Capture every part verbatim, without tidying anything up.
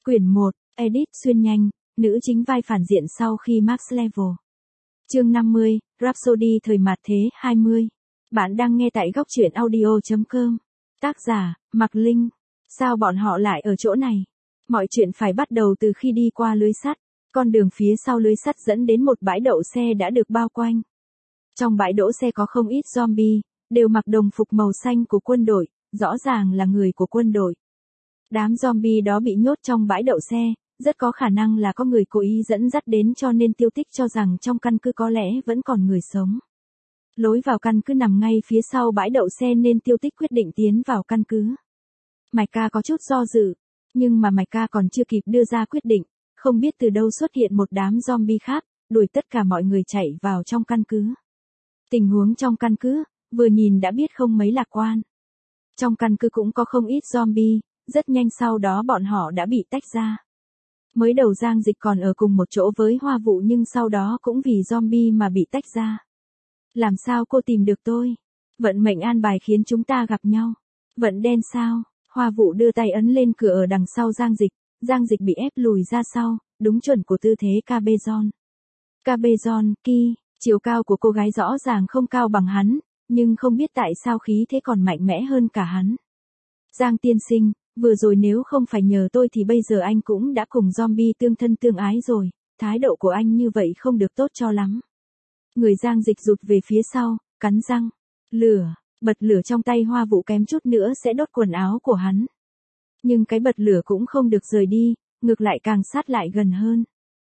Quyển một, Edit xuyên nhanh, nữ chính vai phản diện sau khi Max Level. Chương năm mươi, Rhapsody thời mạt thế hai mươi. Bạn đang nghe tại góc truyện audio chấm com. Tác giả, Mạc Linh. Sao bọn họ lại ở chỗ này? Mọi chuyện phải bắt đầu từ khi đi qua lưới sắt. Con đường phía sau lưới sắt dẫn đến một bãi đậu xe đã được bao quanh. Trong bãi đỗ xe có không ít zombie, đều mặc đồng phục màu xanh của quân đội, rõ ràng là người của quân đội. Đám zombie đó bị nhốt trong bãi đậu xe, rất có khả năng là có người cố ý dẫn dắt đến cho nên Tiêu Tích cho rằng trong căn cứ có lẽ vẫn còn người sống. Lối vào căn cứ nằm ngay phía sau bãi đậu xe nên Tiêu Tích quyết định tiến vào căn cứ. Mạch Ca có chút do dự, nhưng mà Mạch Ca còn chưa kịp đưa ra quyết định, không biết từ đâu xuất hiện một đám zombie khác, đuổi tất cả mọi người chạy vào trong căn cứ. Tình huống trong căn cứ, vừa nhìn đã biết không mấy lạc quan. Trong căn cứ cũng có không ít zombie, rất nhanh sau đó bọn họ đã bị tách ra. Mới đầu Giang Dịch còn ở cùng một chỗ với Hoa Vụ nhưng sau đó cũng vì zombie mà bị tách ra. Làm sao cô tìm được tôi? Vận mệnh an bài khiến chúng ta gặp nhau. Vận đen sao? Hoa Vụ đưa tay ấn lên cửa ở đằng sau Giang Dịch, Giang Dịch bị ép lùi ra sau, đúng chuẩn của tư thế Cabezon. Cabezon, Ki, chiều cao của cô gái rõ ràng không cao bằng hắn, nhưng không biết tại sao khí thế còn mạnh mẽ hơn cả hắn. Giang tiên sinh, vừa rồi nếu không phải nhờ tôi thì bây giờ anh cũng đã cùng zombie tương thân tương ái rồi, thái độ của anh như vậy không được tốt cho lắm. Người Giang Dịch rụt về phía sau, cắn răng. Lửa, bật lửa trong tay Hoa Vụ kém chút nữa sẽ đốt quần áo của hắn. Nhưng cái bật lửa cũng không được rời đi, ngược lại càng sát lại gần hơn.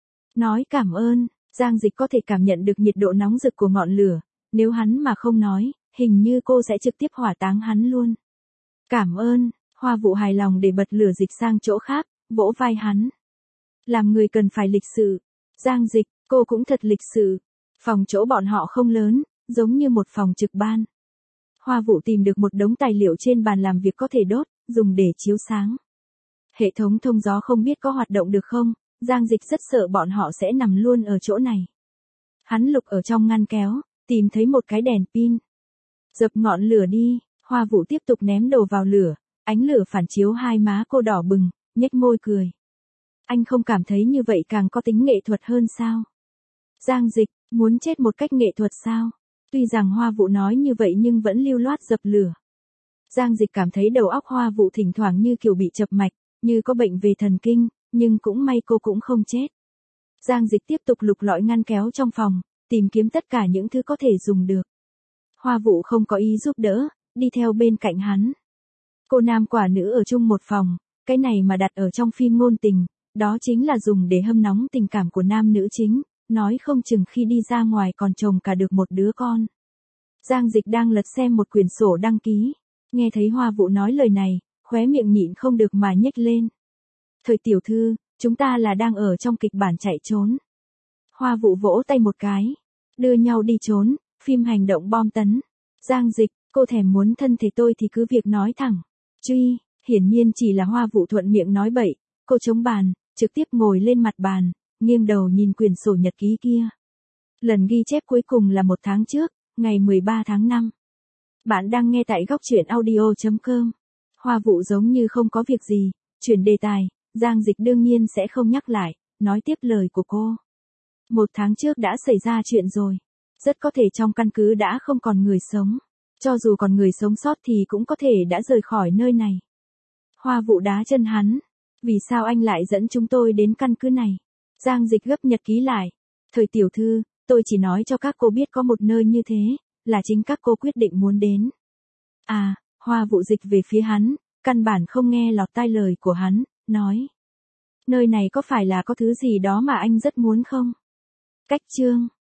Nói cảm ơn, Giang Dịch có thể cảm nhận được nhiệt độ nóng rực của ngọn lửa, nếu hắn mà không nói, hình như cô sẽ trực tiếp hỏa táng hắn luôn. Cảm ơn, Hoa Vụ hài lòng để bật lửa dịch sang chỗ khác, vỗ vai hắn. Làm người cần phải lịch sự. Giang Dịch, cô cũng thật lịch sự. Phòng chỗ bọn họ không lớn, giống như một phòng trực ban. Hoa Vụ tìm được một đống tài liệu trên bàn làm việc có thể đốt, dùng để chiếu sáng. Hệ thống thông gió không biết có hoạt động được không, Giang Dịch rất sợ bọn họ sẽ nằm luôn ở chỗ này. Hắn lục ở trong ngăn kéo, tìm thấy một cái đèn pin. Dập ngọn lửa đi, Hoa Vụ tiếp tục ném đồ vào lửa, ánh lửa phản chiếu hai má cô đỏ bừng, nhếch môi cười. Anh không cảm thấy như vậy càng có tính nghệ thuật hơn sao? Giang Dịch, muốn chết một cách nghệ thuật sao? Tuy rằng Hoa Vụ nói như vậy nhưng vẫn lưu loát dập lửa. Giang Dịch cảm thấy đầu óc Hoa Vụ thỉnh thoảng như kiểu bị chập mạch, như có bệnh về thần kinh, nhưng cũng may cô cũng không chết. Giang Dịch tiếp tục lục lọi ngăn kéo trong phòng, tìm kiếm tất cả những thứ có thể dùng được. Hoa Vụ không có ý giúp đỡ, đi theo bên cạnh hắn. Cô nam quả nữ ở chung một phòng, cái này mà đặt ở trong phim ngôn tình, đó chính là dùng để hâm nóng tình cảm của nam nữ chính, nói không chừng khi đi ra ngoài còn chồng cả được một đứa con. Giang Dịch đang lật xem một quyển sổ đăng ký, nghe thấy Hoa Vụ nói lời này, khóe miệng nhịn không được mà nhếch lên. Thời tiểu thư, chúng ta là đang ở trong kịch bản chạy trốn. Hoa Vụ vỗ tay một cái, đưa nhau đi trốn, phim hành động bom tấn. Giang Dịch, cô thèm muốn thân thể tôi thì cứ việc nói thẳng. Truy, hiển nhiên chỉ là Hoa Vụ thuận miệng nói bậy, cô chống bàn, trực tiếp ngồi lên mặt bàn, nghiêng đầu nhìn quyển sổ nhật ký kia. Lần ghi chép cuối cùng là một tháng trước, ngày mười ba tháng năm. Bạn đang nghe tại góc truyện audio chấm com. Hoa Vụ giống như không có việc gì, chuyển đề tài, Giang Dịch đương nhiên sẽ không nhắc lại, nói tiếp lời của cô. Một tháng trước đã xảy ra chuyện rồi. Rất có thể trong căn cứ đã không còn người sống. Cho dù còn người sống sót thì cũng có thể đã rời khỏi nơi này. Hoa Vụ đá chân hắn. Vì sao anh lại dẫn chúng tôi đến căn cứ này? Giang Dịch gấp nhật ký lại. Thời tiểu thư, tôi chỉ nói cho các cô biết có một nơi như thế, là chính các cô quyết định muốn đến. À, Hoa Vụ dịch về phía hắn, căn bản không nghe lọt tai lời của hắn, nói. Nơi này có phải là có thứ gì đó mà anh rất muốn không? Cách chương.